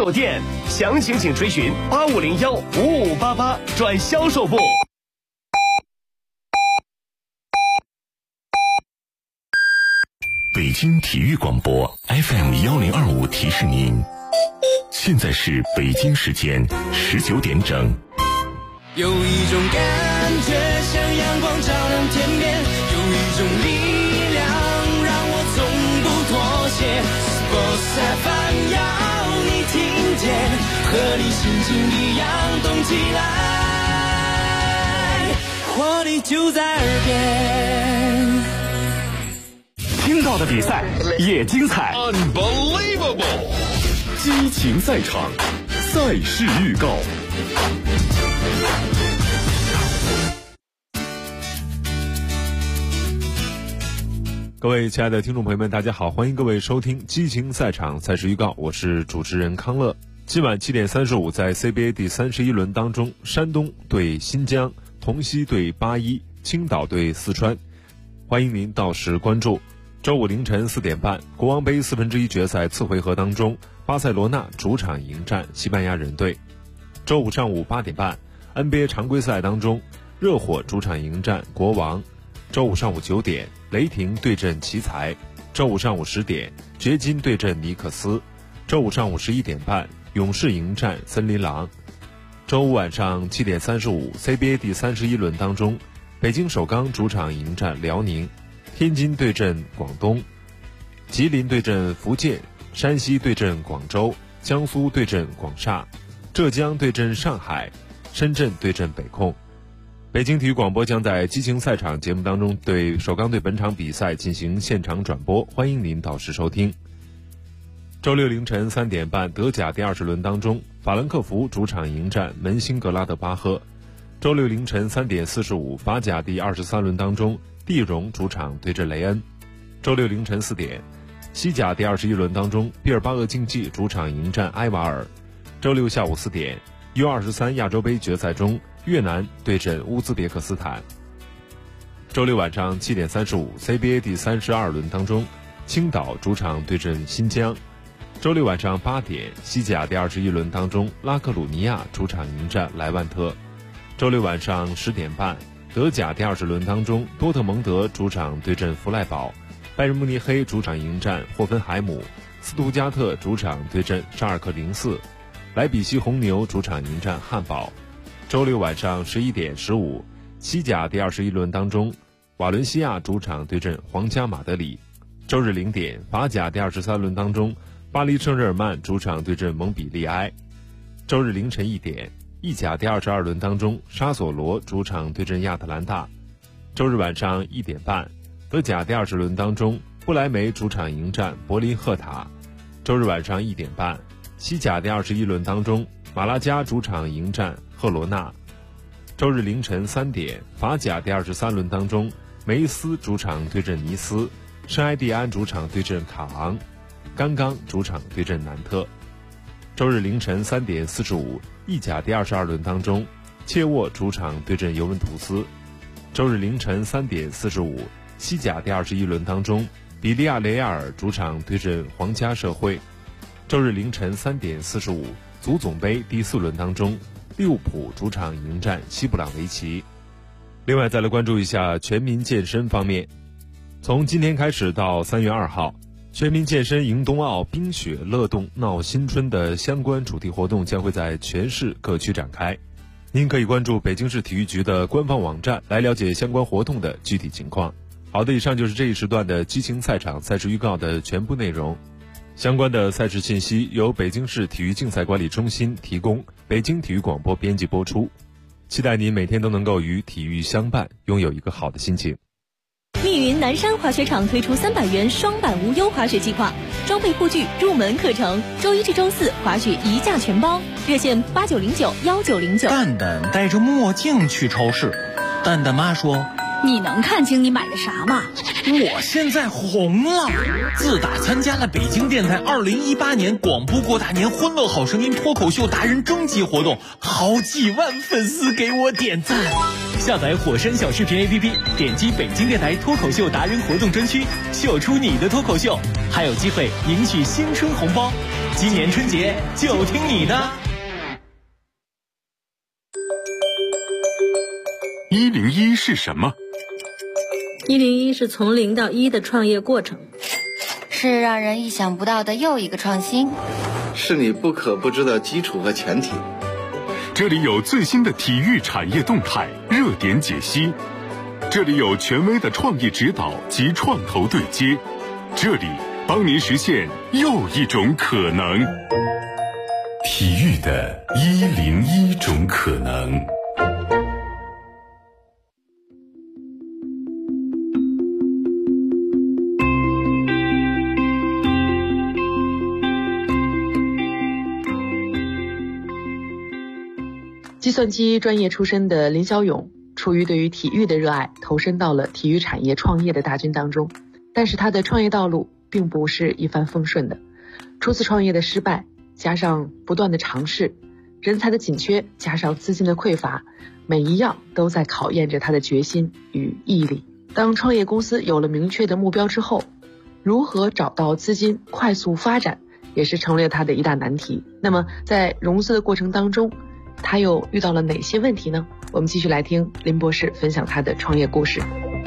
售店，详情请垂询85015588转销售部。 北京体育广播 FM1025提示您，现在是北京时间19点整。 有一种感觉像阳光照亮天边，有一种力量让我从不妥协。Sports FM 要你听见，和你心情一样动起来，活力就在耳边。 听到的比赛也精彩 Unbelievable， 激情赛场，赛事预告。 各位亲爱的听众朋友们，大家好，欢迎各位收听激情赛场赛事预告，我是主持人康乐。今晚7点35，在 CBA 第31轮当中，山东对新疆，同曦对81，青岛对四川，欢迎您到时关注。周五凌晨4点半，国王杯1/4决赛次回合当中，巴塞罗那主场迎战西班牙人队。周五上午8点半， NBA 常规赛当中，热火主场迎战国王。周五上午9点，雷霆对阵奇才。周五上午10点，掘金对阵尼克斯。周五上午11点半，勇士迎战森林狼。周五晚上7点35， CBA 第31轮当中，北京首钢主场迎战辽宁，天津对阵广东，吉林对阵福建，山西对阵广州，江苏对阵广厦，浙江对阵上海，深圳对阵北控。北京体育广播将在激情赛场节目当中对首钢队本场比赛进行现场转播，欢迎您到时收听。周六凌晨3点半，德甲第20轮当中，法兰克福主场迎战门兴格拉德巴赫。周六凌晨3点45，法甲第23轮当中，蒂荣主场对阵雷恩。周六凌晨4点，西甲第21轮当中，毕尔巴鄂竞技主场迎战埃瓦尔。周六下午4点，U23亚洲杯决赛中，越南对阵乌兹别克斯坦。周六晚上7点35， CBA 第32轮当中，青岛主场对阵新疆。周六晚上8点，西甲第21轮当中，拉克鲁尼亚主场迎战莱万特。周六晚上10点半，德甲第20轮当中，多特蒙德主场对阵弗赖堡，拜仁慕尼黑主场迎战霍芬海姆，斯图加特主场对阵沙尔克04，莱比锡红牛主场迎战汉堡。周六晚上11点15，西甲第21轮当中，瓦伦西亚主场对阵皇家马德里。周日0点，法甲第23轮当中，巴黎圣日耳曼主场对阵蒙彼利埃。周日凌晨1点，意甲第22轮当中，沙索罗主场对阵亚特兰大。周日晚上1点半，德甲第20轮当中，不莱梅主场迎战柏林赫塔。周日晚上1点半，西甲第21轮当中，马拉加主场迎战赫罗纳。周日凌晨3点，法甲第23轮当中，梅斯主场对阵尼斯，圣埃蒂安主场对阵卡昂，甘刚主场对阵南特。周日凌晨3点45，意甲第22轮当中，切沃主场对阵尤文图斯。周日凌晨3点45，西甲第21轮当中，比利亚雷亚尔主场对阵皇家社会。周日凌晨3点45，足总杯第4轮当中，利物浦主场迎战西布朗维奇。另外再来关注一下全民健身方面，从今天开始到3月2号，全民健身迎冬奥冰雪乐动闹新春的相关主题活动将会在全市各区展开。您可以关注北京市体育局的官方网站来了解相关活动的具体情况。好的，以上就是这一时段的激情赛场赛事预告的全部内容。相关的赛事信息由北京市体育竞赛管理中心提供，北京体育广播编辑播出。期待您每天都能够与体育相伴，拥有一个好的心情。 密云南山滑雪场推出300元双板无忧滑雪计划，装备护具、入门课程，周1至周4滑雪一价全包，热线89091909。 蛋蛋戴着墨镜去超市，蛋蛋妈说：“ 你能看清你买的啥吗？ 我现在红了！自打参加了北京电台2018年广播过大年欢乐好声音脱口秀达人征集活动，好几万粉丝给我点赞。下载火山小视频 APP， 点击北京电台脱口秀达人活动专区，秀出你的脱口秀，还有机会赢取新春红包。 今年春节就听你的。 101是什么 ？101是从0到1的创业过程， 是让人意想不到的又一个创新， 是你不可不知的基础和前提。 这里有最新的体育产业动态、热点解析，这里有权威的创业指导及创投对接，这里帮您实现又一种可能。体育的101种可能。 计算机专业出身的林小勇，出于对于体育的热爱，投身到了体育产业创业的大军当中。但是他的创业道路并不是一帆风顺的，初次创业的失败，加上不断的尝试，人才的紧缺，加上资金的匮乏，每一样都在考验着他的决心与毅力。当创业公司有了明确的目标之后，如何找到资金快速发展，也是成为了他的一大难题。那么在融资的过程当中，他又遇到了哪些问题呢？我们继续来听林博士分享他的创业故事。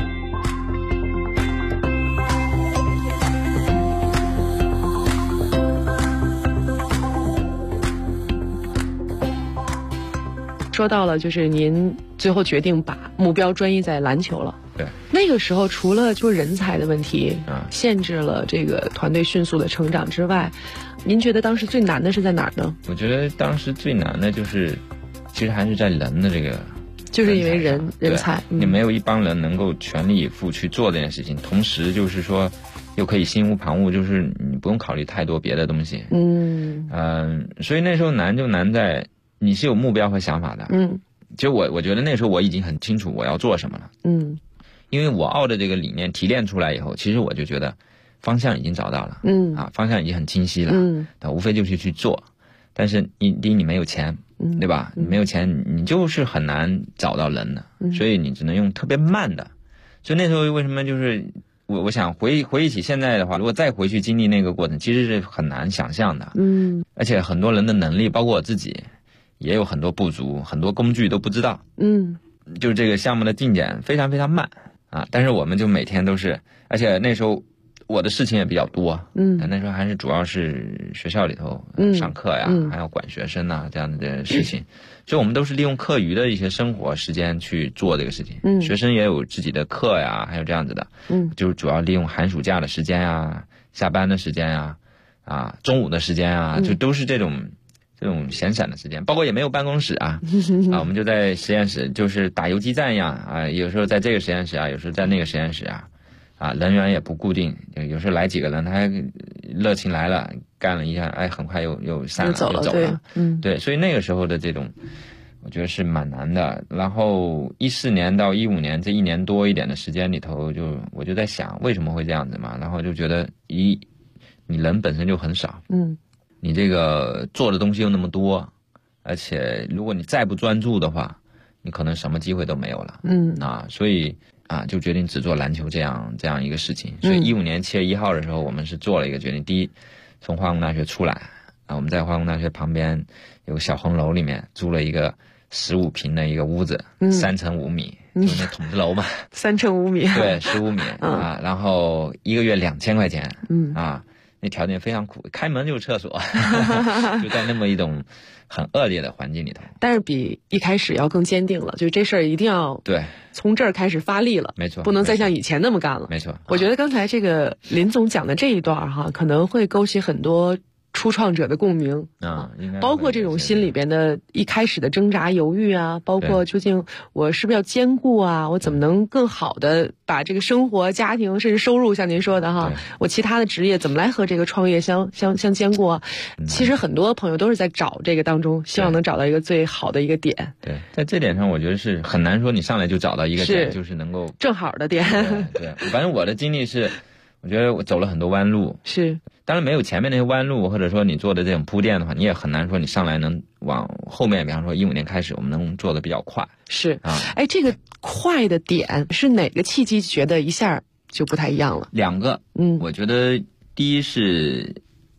说到了就是您最后决定把目标专一在篮球了。 对， 那个时候除了就人才的问题限制了这个团队迅速的成长之外，您觉得当时最难的是在哪儿呢？ 我觉得当时最难的就是其实还是在人的这个， 就是因为人才， 你没有一帮人能够全力以赴去做这件事情，同时就是说又可以心无旁骛，就是你不用考虑太多别的东西。所以那时候难就难在你是有目标和想法的。就我觉得那时候我已经很清楚我要做什么了。因为我奥的这个理念提炼出来以后，其实我就觉得方向已经找到了。方向已经很清晰了。无非就是去做。但是第一你没有钱，对吧？你没有钱，你就是很难找到人的，所以你只能用特别慢的。所以那时候为什么就是我想回忆起现在的话，如果再回去经历那个过程，其实是很难想象的。而且很多人的能力，包括我自己，也有很多不足，很多工具都不知道。就是这个项目的进展非常非常慢啊！但是我们就每天都是，而且那时候我的事情也比较多。那时候还是主要是学校里头上课呀，还要管学生啊这样的事情，所以我们都是利用课余的一些生活时间去做这个事情。学生也有自己的课呀，还有这样子的。就是主要利用寒暑假的时间呀，下班的时间呀，中午的时间啊，就都是这种闲散的时间，包括也没有办公室啊，我们就在实验室，就是打游击战一样啊，有时候在这个实验室啊，有时候在那个实验室啊，人员也不固定，有时候来几个人，他还热情来了，干了一下，很快又散了，就走了。对，所以那个时候的这种，我觉得是蛮难的。然后14年到15年这1年多一点的时间里头，我就在想为什么会这样子嘛，然后就觉得你人本身就很少。你这个做的东西又那么多，而且如果你再不专注的话，你可能什么机会都没有了。所以就决定只做篮球这样一个事情。所以15年7月1号的时候，我们是做了一个决定。第一，从化工大学出来我们在化工大学旁边有个小红楼里面租了一个15平的一个屋子，3乘5米，就那筒子楼嘛。 3乘5米。对 ，15米然后1个月2000块钱。那条件非常苦，开门就是厕所，就在那么一种很恶劣的环境里头。 但是比一开始要更坚定了，就这事儿一定要从这儿开始发力了。 没错， 不能再像以前那么干了。 没错， 我觉得刚才这个林总讲的这一段可能会勾起很多初创者的共鸣包括这种心里边的一开始的挣扎犹豫包括究竟我是不是要兼顾我怎么能更好的把这个生活家庭甚至收入像您说的我其他的职业怎么来和这个创业相兼顾其实很多朋友都是在找这个当中希望能找到一个最好的一个点。 对，在这点上我觉得是很难说你上来就找到一个点就是能够正好的点。 对，反正我的经历是我觉得我走了很多弯路。 是， 当然没有前面那些弯路或者说你做的这种铺垫的话，你也很难说你上来能往后面，比方说15年开始我们能做的比较快。 是这个快的点是哪个契机觉得一下就不太一样了？ 2个。我觉得第一是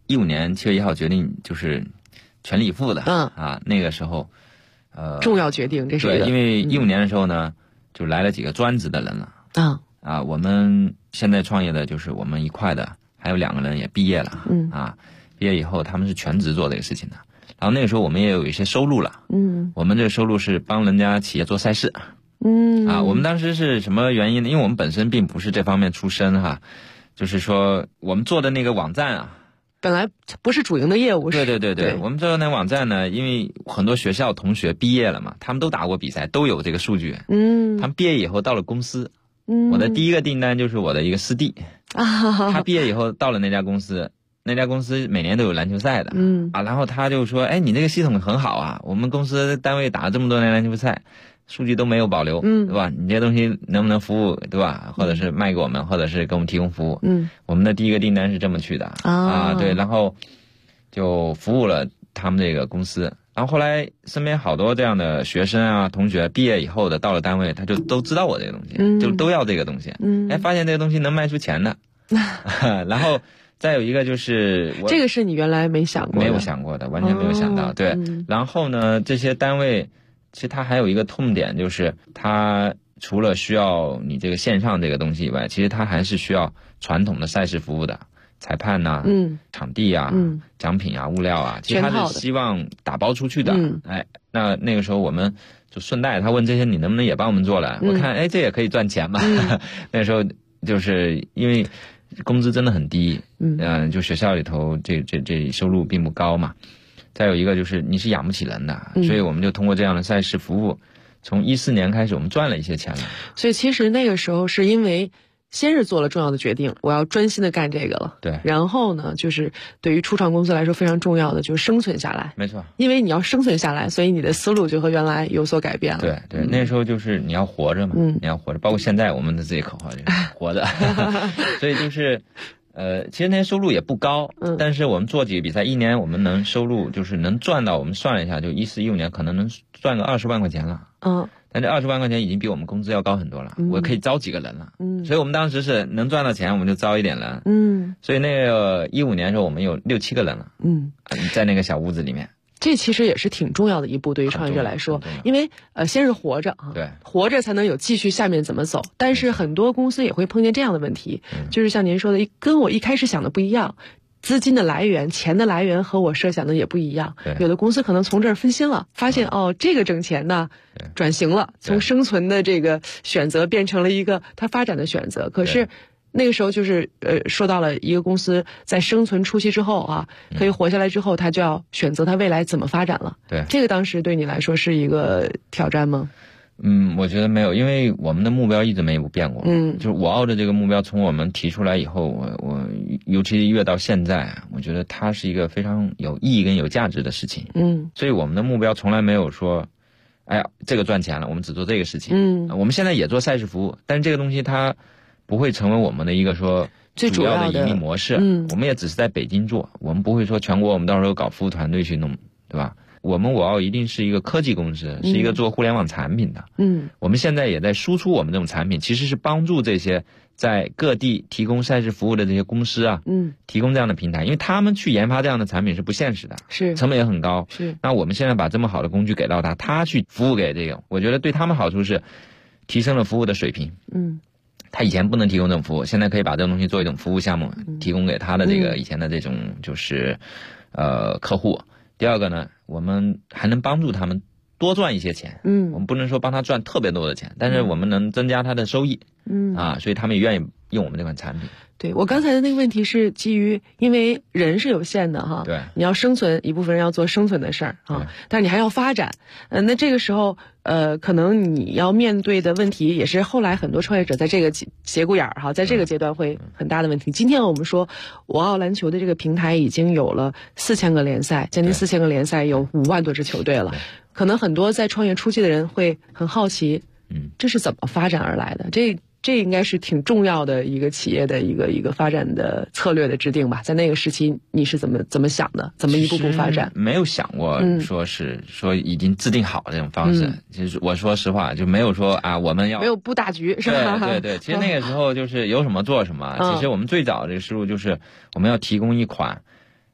15年7月1号决定就是全力以赴的，那个时候重要决定，这是对，因为15年的时候呢，就来了几个专职的人了，我们现在创业的就是我们一块的，还有2个人也毕业了，毕业以后他们是全职做这个事情的，然后那个时候我们也有一些收入了，我们这个收入是帮人家企业做赛事，我们当时是什么原因呢？因为我们本身并不是这方面出身就是说我们做的那个网站本来不是主营的业务。 对，我们做的那个网站呢，因为很多学校同学毕业了嘛，他们都打过比赛，都有这个数据，他们毕业以后到了公司，我的第一个订单就是我的一个师弟，他毕业以后到了那家公司，那家公司每年都有篮球赛的，然后他就说，你这个系统很好我们公司单位打了这么多年篮球赛，数据都没有保留，对吧？你这些东西能不能服务，对吧？或者是卖给我们，或者是给我们提供服务。我们的第一个订单是这么去的对，然后就服务了他们这个公司。然后后来身边好多这样的学生同学毕业以后的到了单位，他就都知道我这个东西，就都要这个东西。发现这个东西能卖出钱的。然后再有一个就是这个是你原来没想过的？ 没有想过的，完全没有想到。对，然后呢，这些单位其实它还有一个痛点，就是它除了需要你这个线上这个东西以外，其实它还是需要传统的赛事服务的，裁判场地奖品物料其实它是希望打包出去的。那个时候我们就顺带他问这些你能不能也帮我们做了，我看这也可以赚钱嘛。那时候就是因为工资真的很低，就学校里头这收入并不高嘛。再有一个就是你是养不起人的，所以我们就通过这样的赛事服务，从14年开始我们赚了一些钱了。 所以其实那个时候是因为先是做了重要的决定，我要专心的干这个了。 对。 然后呢，就是对于初创公司来说非常重要的就是生存下来。 没错。因为你要生存下来，所以你的思路就和原来有所改变了。 对，那时候就是你要活着嘛，你要活着，包括现在我们的自己口号就是活着。所以就是其实那些收入也不高，但是我们做几个比赛，一年我们能收入就是能赚到，我们算了一下，就14、15年可能能赚个20万块钱了。但这20万块钱已经比我们工资要高很多了，我可以招几个人了。所以我们当时是能赚到钱，我们就招一点人。所以那个15年的时候，我们有6、7个人了。在那个小屋子里面。 这其实也是挺重要的一步，对于创业者来说，因为先是活着对， 活着才能有继续下面怎么走。但是很多公司也会碰见这样的问题，就是像您说的，跟我一开始想的不一样，资金的来源、钱的来源和我设想的也不一样。有的公司可能从这儿分心了，发现这个挣钱呢，转型了，从生存的这个选择变成了一个它发展的选择。可是那个时候就是说到了一个公司在生存初期之后可以活下来之后，他就要选择他未来怎么发展了。 对， 这个当时对你来说是一个挑战吗？ 我觉得没有，因为我们的目标一直没有变过。就是我澳的这个目标，从我们提出来以后，我尤其越到现在，我觉得它是一个非常有意义跟有价值的事情。所以我们的目标从来没有说，这个赚钱了，我们只做这个事情。我们现在也做赛事服务，但是这个东西它不会成为我们的一个说最主要的盈利模式。我们也只是在北京做，我们不会说全国我们到时候搞服务团队去弄，对吧？我澳一定是一个科技公司，是一个做互联网产品的。我们现在也在输出我们这种产品，其实是帮助这些在各地提供赛事服务的这些公司提供这样的平台，因为他们去研发这样的产品是不现实的，成本也很高。那我们现在把这么好的工具给到他去服务给这个，我觉得对他们好处是提升了服务的水平。他以前不能提供这种服务，现在可以把这种东西做一种服务项目，提供给他的这个以前的这种就是客户。第二个呢，我们还能帮助他们多赚一些钱。我们不能说帮他赚特别多的钱，但是我们能增加他的收益。所以他们也愿意用我们这款产品。 对，我刚才的那个问题是基于，因为人是有限的对， 你要生存，一部分人要做生存的事儿但是你还要发展。那这个时候可能你要面对的问题也是后来很多创业者在这个节骨眼儿在这个阶段会很大的问题。今天我们说我澳篮球的这个平台已经有了4000个联赛，将近4000个联赛，有5万多支球队了。可能很多在创业初期的人会很好奇，这是怎么发展而来的？这应该是挺重要的一个企业的一个发展的策略的制定吧。在那个时期你是怎么想的，怎么一步步发展？ 没有想过说已经制定好这种方式。其实我说实话就没有说我们要没有布大局，是吧？ 对，其实那个时候就是有什么做什么。其实我们最早这个思路就是我们要提供一款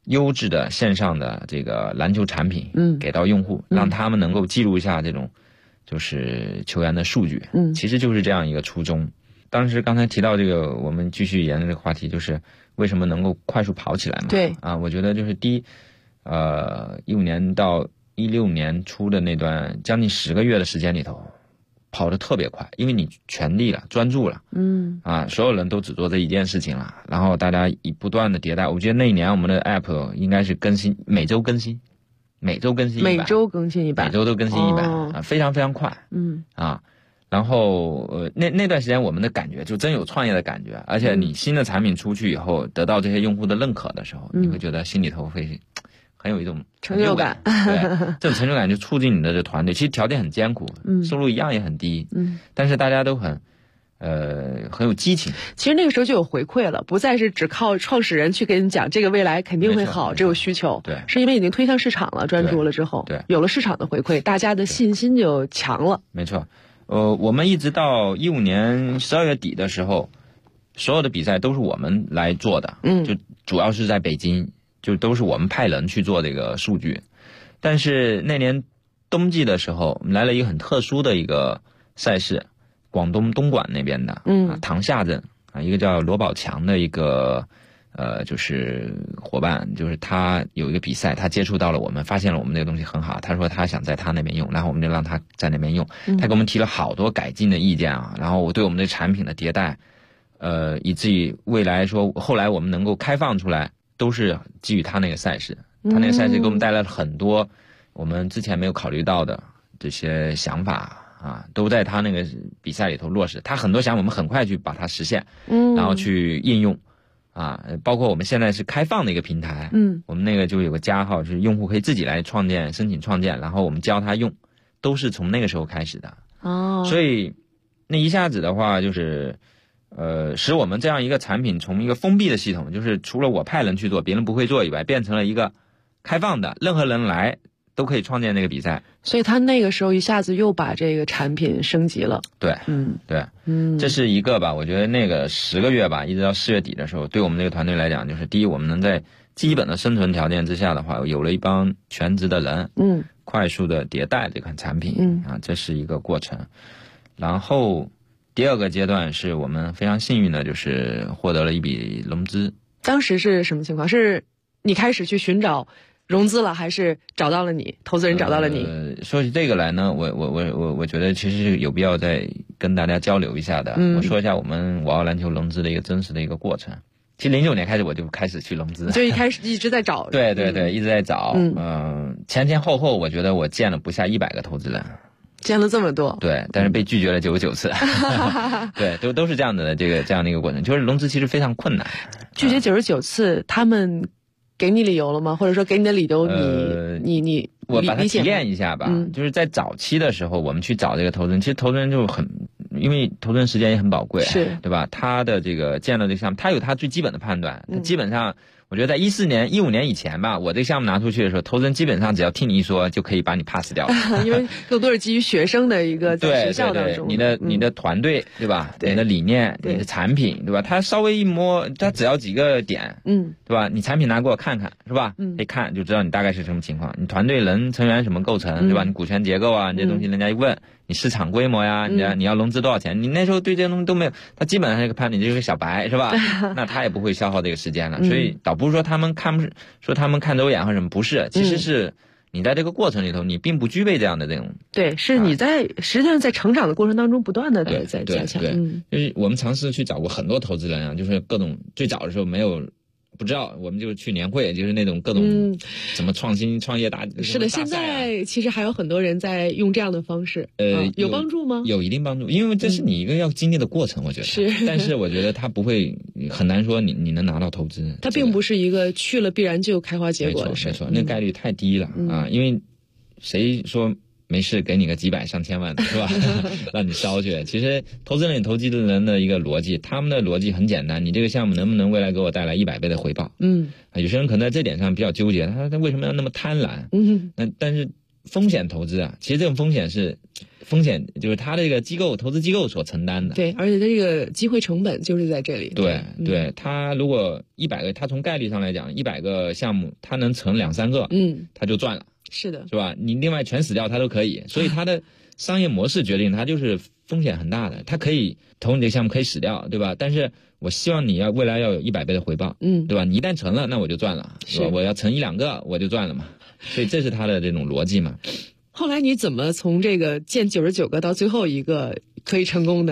优质的线上的这个篮球产品给到用户，让他们能够记录一下这种就是球员的数据，其实就是这样一个初衷。当时刚才提到这个，我们继续沿着这个话题，就是为什么能够快速跑起来嘛？ 对啊，我觉得就是第一，15年到16年初的那段将近10个月的时间里头，跑得特别快，因为你全力了，专注了，所有人都只做这一件事情了，然后大家不断的迭代。我觉得那一年我们的 app 应该是更新，每周更新一版， 每周更新一版， 每周都更新一版，非常非常快，然后那段时间我们的感觉就真有创业的感觉，而且你新的产品出去以后，得到这些用户的认可的时候，你会觉得心里头会很有一种成就感， 对，这种成就感就促进你的这团队。其实条件很艰苦，收入一样也很低，但是大家都很有激情。 其实那个时候就有回馈了，不再是只靠创始人去给你讲这个未来肯定会好，这有需求， 对， 是因为已经推向市场了，专注了之后， 对， 有了市场的回馈，大家的信心就强了。 没错，我们一直到15年12月底的时候，所有的比赛都是我们来做的，就主要是在北京，就都是我们派人去做这个数据。但是那年冬季的时候，我们来了一个很特殊的一个赛事，广东东莞那边的，塘厦镇一个叫罗宝强的一个就是伙伴，就是他有一个比赛，他接触到了我们，发现了我们这个东西很好，他说他想在他那边用，然后我们就让他在那边用，他给我们提了好多改进的意见啊，然后我对我们的产品的迭代，以至于未来说后来我们能够开放出来，都是基于他那个赛事，他那个赛事给我们带来了很多我们之前没有考虑到的这些想法啊，都在他那个比赛里头落实，他很多想法我们很快去把它实现，然后去应用。包括我们现在是开放的一个平台，我们那个就有个加号，就是用户可以自己来申请创建，然后我们教他用，都是从那个时候开始的。所以那一下子的话，就是使我们这样一个产品从一个封闭的系统，就是除了我派人去做，别人不会做以外，变成了一个开放的，任何人来都可以创建这个比赛。 所以他那个时候一下子又把这个产品升级了。 对，这是一个吧。我觉得那个10个月吧，一直到4月底的时候，对我们这个团队来讲，就是第一，我们能在基本的生存条件之下的话，有了一帮全职的人，快速的迭代这款产品，这是一个过程。然后第二个阶段是我们非常幸运的，就是获得了一笔融资。 当时是什么情况？是你开始去寻找融资了，还是找到了你投资人找到了你？ 说起这个来呢，我觉得其实是有必要再跟大家交流一下的。我说一下我们我要篮球融资的一个真实的一个过程。其实09年开始我就开始去融资， 就一开始一直在找。 对，一直在找。前后我觉得我见了不下100个投资人。 见了这么多， 对，但是被拒绝了99次，对，都是这样的这样的一个过程，就是融资其实非常困难。 拒绝99次，他们给你理由了吗？或者说给你的理由你我把它提炼一下吧，就是在早期的时候，我们去找这个投资人，其实投资人就因为投资人时间也很宝贵， 是对吧？他的这个建了这个项目，他有他最基本的判断，他基本上。我觉得在15年以前吧，我这个项目拿出去的时候，投资人基本上只要听你一说就可以把你 pass 掉了， 因为更多是基于学生的一个在学校当中， 你的团队对吧？你的理念，你的产品对吧？他稍微一摸，他只要几个点，对吧？你产品拿给我看看是吧？一看就知道你大概是什么情况，你团队人成员什么构成对吧？你股权结构啊，你这东西人家一问。你市场规模呀，你要融资多少钱？你那时候对这些东西都没有，他基本上这个判断你就是个小白是吧？那他也不会消耗这个时间了。所以倒不是说他们看走眼或者什么，不是，其实是你在这个过程里头，你并不具备这样的这种。 对，是你实际上在成长的过程当中不断的在加强。 对，就是我们尝试去找过很多投资人啊，就是各种最早的时候没有。不知道，我们就去年会，就是那种各种什么创新创业大是的，现在其实还有很多人在用这样的方式，有帮助吗？ 有一定帮助，因为这是你一个要经历的过程，我觉得是。 但是我觉得它不会很难说你能拿到投资， 它并不是一个去了必然就开花结果的事， 没错，那概率太低了啊！因为谁说？没事，给你个几百上千万的是吧？让你烧去。其实投资人投机的人的一个逻辑，他们的逻辑很简单，你这个项目能不能未来给我带来100倍的回报？有些人可能在这点上比较纠结，他为什么要那么贪婪？但是风险投资啊，其实这种风险就是他的这个投资机构所承担的。 对，而且他这个机会成本就是在这里。 对，他如果100个，他从概率上来讲，100个项目他能成2-3个，他就赚了。 是的， 是吧？你另外全死掉他都可以，所以他的商业模式决定他就是风险很大的，他可以投你这个项目可以死掉，对吧？但是我希望你未来要有100倍的回报，对吧？你一旦成了，那我就赚了，是吧？我要成1-2个我就赚了嘛，所以这是他的这种逻辑嘛。 后来你怎么从这个建99个到最后一个可以成功的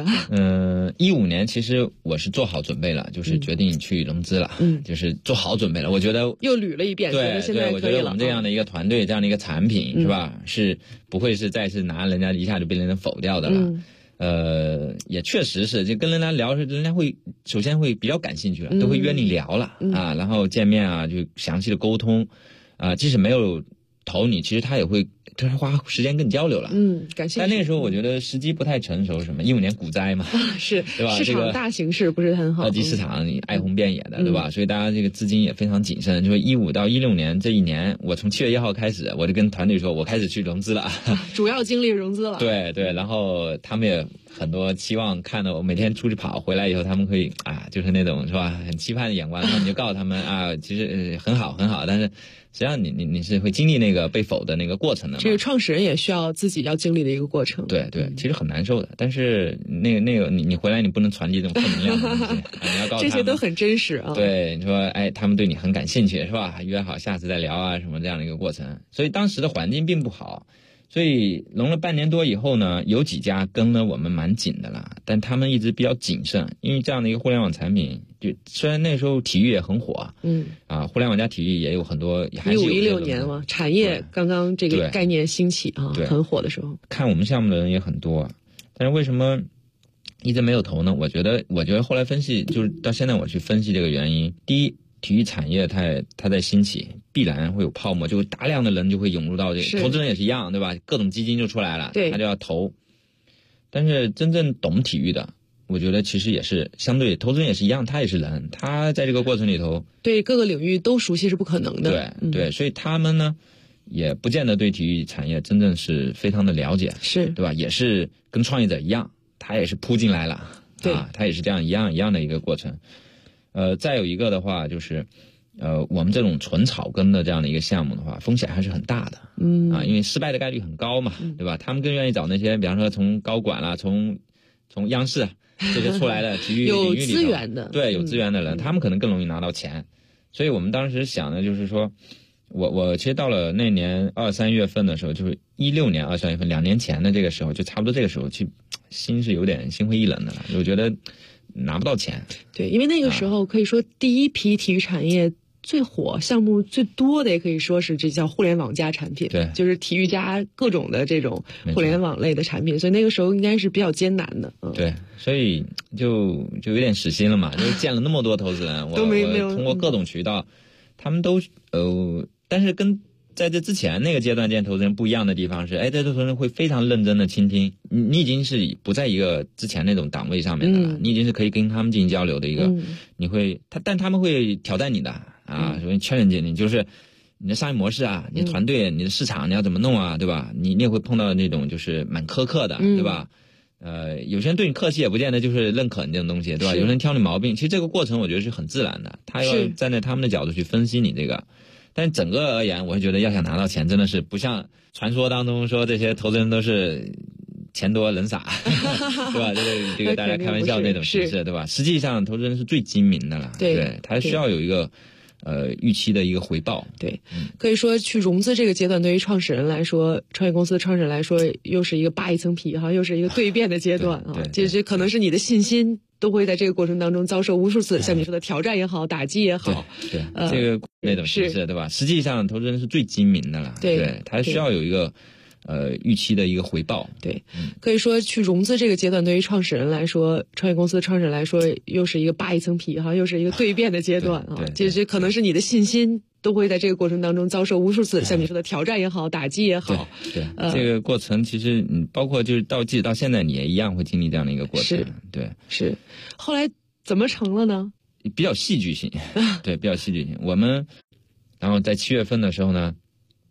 ？15年其实我是做好准备了，就是决定去融资了，就是做好准备了。我觉得又捋了一遍， 对， 现在可以了。 我觉得我们这样的一个团队，这样的一个产品，是吧？是不会再是拿人家一下就被人家否掉的了。也确实是，就跟人家聊是，人家会首先会比较感兴趣了，都会约你聊了啊，然后见面啊，就详细的沟通啊，即使没有投你，其实他也会。他花时间跟你交流了， 感谢。 但那个时候我觉得时机不太成熟，什么15年股灾嘛， 是， 对吧？ 市场大形势不是很好， 二级市场哀鸿遍野的，对吧？所以大家这个资金也非常谨慎。就是15到16年这一年，我从7月1号开始，我就跟团队说，我开始去融资了， 主要精力融资了。 对，然后他们也很多期望看到我每天出去跑，回来以后他们可以就是那种是吧，很期盼的眼光，然后你就告诉他们其实很好，但是。实际上你是会经历那个被否的那个过程的嘛？ 这个创始人也需要自己要经历的一个过程。 对，其实很难受的。但是那个你回来你不能传递这种正能量的东西，你要告诉他们这些都很真实啊。 对，你说他们对你很感兴趣是吧？约好下次再聊啊什么这样的一个过程。所以当时的环境并不好。所以融了半年多以后呢，有几家跟了我们蛮紧的了，但他们一直比较谨慎，因为这样的一个互联网产品，就虽然那时候体育也很火，互联网加体育也有很多，还是 15、16年嘛，产业刚刚这个概念兴起很火的时候， 看我们项目的人也很多，但是为什么一直没有投呢？我觉得后来分析，就是到现在我去分析这个原因，第一。体育产业它在兴起，必然会有泡沫，就大量的人就会涌入到这个，投资人也是一样，对吧？各种基金就出来了，他就要投。但是真正懂体育的，我觉得其实也是相对投资人也是一样，他也是人，他在这个过程里头对各个领域都熟悉是不可能的。 对，所以他们呢也不见得对体育产业真正是非常的了解， 是对吧？也是跟创业者一样，他也是扑进来了，他也是这样一样的一个过程。再有一个的话就是，我们这种纯草根的这样的一个项目的话，风险还是很大的，因为失败的概率很高嘛，对吧？他们更愿意找那些，比方说从高管啦，从央视这些出来的体育领域里头有资源的， 对，有资源的人，他们可能更容易拿到钱。所以我们当时想的就是说，我其实到了那年2、3月份的时候，就是16年2、3月份，2年前的这个时候，就差不多这个时候去，心是有点心灰意冷的了，我觉得。拿不到钱， 对，因为那个时候可以说第一批体育产业最火、项目最多的，也可以说是这叫互联网加产品， 对， 就是体育加各种的这种互联网类的产品，所以那个时候应该是比较艰难的， 对，所以就有点死心了嘛，就见了那么多投资人，我通过各种渠道，他们都但是跟。在这之前那个阶段见投资人不一样的地方是，这投资人会非常认真的倾听，你已经是不在一个之前那种档位上面的了，你已经是可以跟他们进行交流的一个，但他们会挑战你的首先challenge你，就是你的商业模式啊，你的团队，你的市场你要怎么弄啊，对吧？你也会碰到那种就是蛮苛刻的，对吧？有些人对你客气也不见得就是认可你这种东西，对吧？有人挑你毛病，其实这个过程我觉得是很自然的，他要站在他们的角度去分析你这个。但整个而言，我会觉得要想拿到钱，真的是不像传说当中说这些投资人都是钱多人傻，对吧？这个大家开玩笑那种形式，对吧？实际上投资人是最精明的了，对，他需要有一个预期的一个回报。 对，可以说去融资这个阶段，对于创始人来说，创业公司的创始人来说，又是一个扒一层皮又是一个蜕变的阶段啊。其实可能是你的信心。都会在这个过程当中遭受无数次像你说的挑战也好，打击也好， 对，这个那种形式，对吧？实际上投资人是最精明的了，对，他需要有一个预期的一个回报。 对，可以说去融资这个阶段，对于创始人来说，创业公司的创始人来说，又是一个扒一层皮又是一个蜕变的阶段啊。其实可能是你的信心。都会在这个过程当中遭受无数次像你说的挑战也好，打击也好。 对，这个过程其实包括就是即使到现在你也一样会经历这样的一个过程。对， 是。后来怎么成了呢？ 比较戏剧性，对，比较戏剧性。我们然后在7月份的时候呢，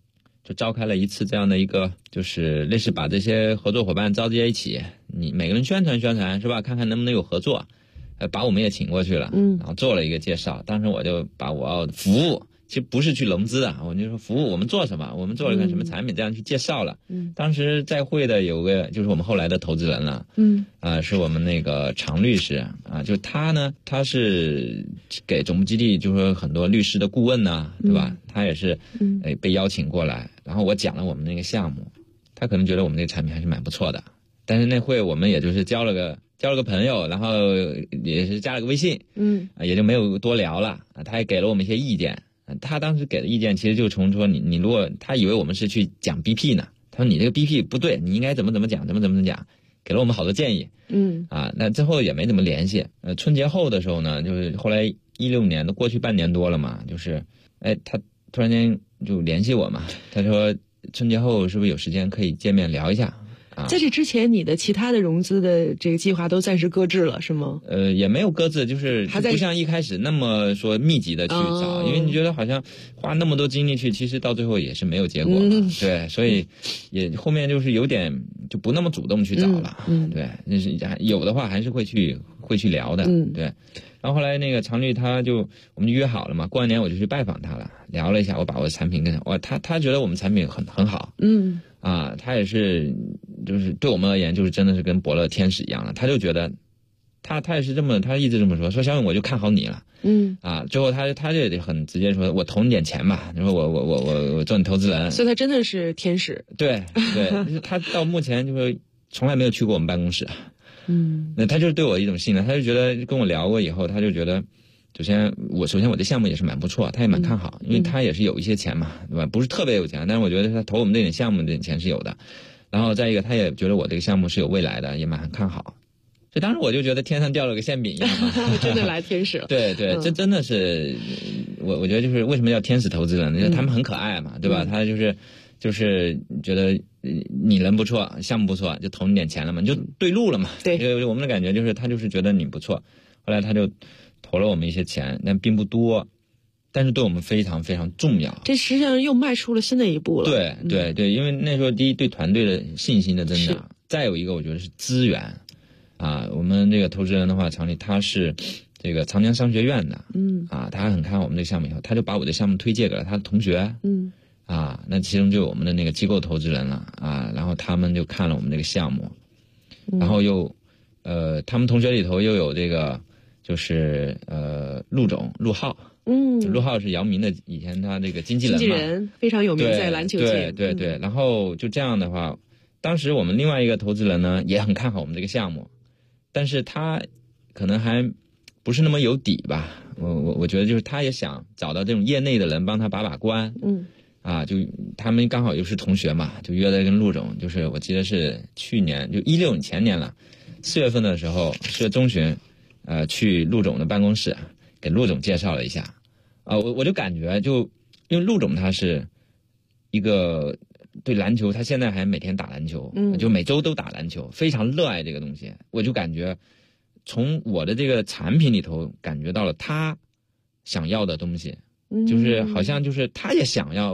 就召开了一次这样的一个，就是类似把这些合作伙伴召集在一起，你每个人宣传宣传是吧？看看能不能有合作，把我们也请过去了，然后做了一个介绍。当时我就把我要服务，其实不是去融资的，我就说服务我们做什么，我们做了一个什么产品，这样去介绍了。当时在会的有个就是我们后来的投资人了，是我们那个常律师啊，就他呢，他是给总部基地就是说很多律师的顾问呐，对吧？他也是被邀请过来，然后我讲了我们那个项目，他可能觉得我们这个产品还是蛮不错的，但是那会我们也就是交了个朋友，然后也是加了个微信，也就没有多聊了。他也给了我们一些意见，他当时给的意见其实就从说你如果他以为我们是去讲 BP 呢，他说你这个 BP 不对，你应该怎么讲，怎么讲，给了我们好多建议。那之后也没怎么联系。春节后的时候呢，就是后来16年都过去半年多了嘛，就是他突然间就联系我嘛，他说春节后是不是有时间可以见面聊一下。 在这之前，你的其他的融资的这个计划都暂时搁置了，是吗？ 也没有搁置，就是不像一开始那么说密集的去找，因为你觉得好像花那么多精力去，其实到最后也是没有结果嘛。对，所以也后面就是有点就不那么主动去找了。对，那是有的话还是会去聊的。对。然后后来那个常律我们就约好了嘛，过完年我就去拜访他了，聊了一下，我把我的产品跟他觉得我们产品很好。他也是就是对我们而言就是真的是跟伯乐天使一样了，他就觉得他也是他一直这么说小勇我就看好你了。最后他就很直接说我投你点钱吧，然后我做你投资人， 所以他真的是天使。 对，就是他到目前就是从来没有去过我们办公室。那他就是对我一种信任，他就觉得跟我聊过以后，他就觉得首先我的项目也是蛮不错，他也蛮看好，因为他也是有一些钱嘛，对吧？不是特别有钱，但是我觉得他投我们这点项目这点钱是有的。然后再一个，他也觉得我这个项目是有未来的，也蛮看好。所以当时我就觉得天上掉了个馅饼一样嘛， 真的来天使了。 对，这真的是我觉得就是为什么叫天使投资人，就是他们很可爱嘛，对吧？他就是觉得你人不错，项目不错，就投你点钱了嘛，你就对路了嘛。 对， 因为我们的感觉就是他就是觉得你不错，后来他就投了我们一些钱，但并不多，但是对我们非常非常重要。 这实际上又迈出了新的一步了。 对，因为那时候第一对团队的信心的增长，再有一个我觉得是资源我们这个投资人的话，常理他是这个长江商学院的，他很看好我们这个项目以后，他就把我的项目推荐给了他的同学，那其中就有我们的那个机构投资人了然后他们就看了我们这个项目，然后又他们同学里头又有这个就是陆浩，陆浩是姚明的以前他这个经纪人非常有名在篮球界。 对，然后就这样的话，当时我们另外一个投资人呢也很看好我们这个项目，但是他可能还不是那么有底吧，我觉得就是他也想找到这种业内的人帮他把关。就他们刚好又是同学嘛，就约了跟陆总，就是我记得是去年就16前年了，4月份的时候4月中旬，去陆总的办公室给陆总介绍了一下，我就感觉就因为陆总他是一个对篮球，他现在还每天打篮球，就每周都打篮球，非常热爱这个东西，我就感觉从我的这个产品里头感觉到了他想要的东西，就是好像就是他也想要